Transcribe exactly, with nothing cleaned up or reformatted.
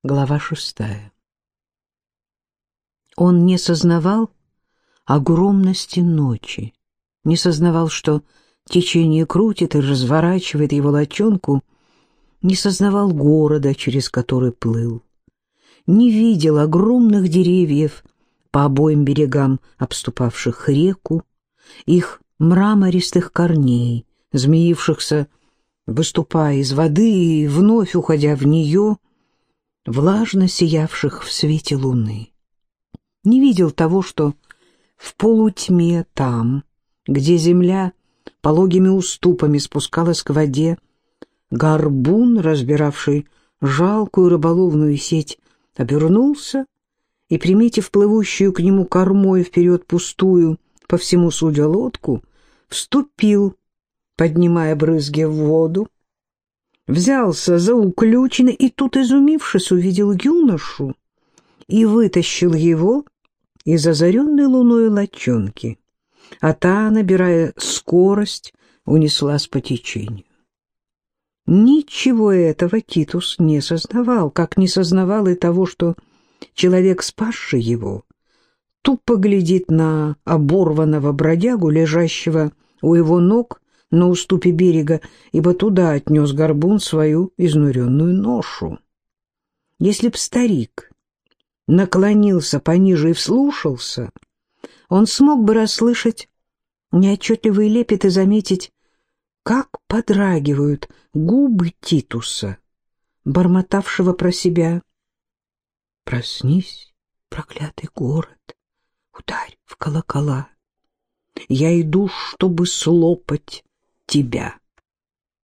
Глава шестая. Он не сознавал огромности ночи, не сознавал, что течение крутит и разворачивает его лодчонку, не сознавал города, через который плыл, не видел огромных деревьев по обоим берегам обступавших реку, их мрамористых корней, змеившихся, выступая из воды и вновь уходя в нее, влажно сиявших в свете луны. Не видел того, что в полутьме там, где земля пологими уступами спускалась к воде, горбун, разбиравший жалкую рыболовную сеть, обернулся и, приметив плывущую к нему кормой вперед пустую, по всему судя лодку, вступил, поднимая брызги в воду, взялся за уключины и тут, изумившись, увидел юношу и вытащил его из озаренной луною лодчонки, а та, набирая скорость, унеслась по течению. Ничего этого Титус не сознавал, как не сознавал и того, что человек, спасший его, тупо глядит на оборванного бродягу, лежащего у его ног на уступе берега, ибо туда отнес горбун свою изнуренную ношу. Если б старик наклонился пониже и вслушался, он смог бы расслышать неотчетливый лепет и заметить, как подрагивают губы Титуса, бормотавшего про себя: «Проснись, проклятый город, ударь в колокола, я иду, чтобы слопать тебя».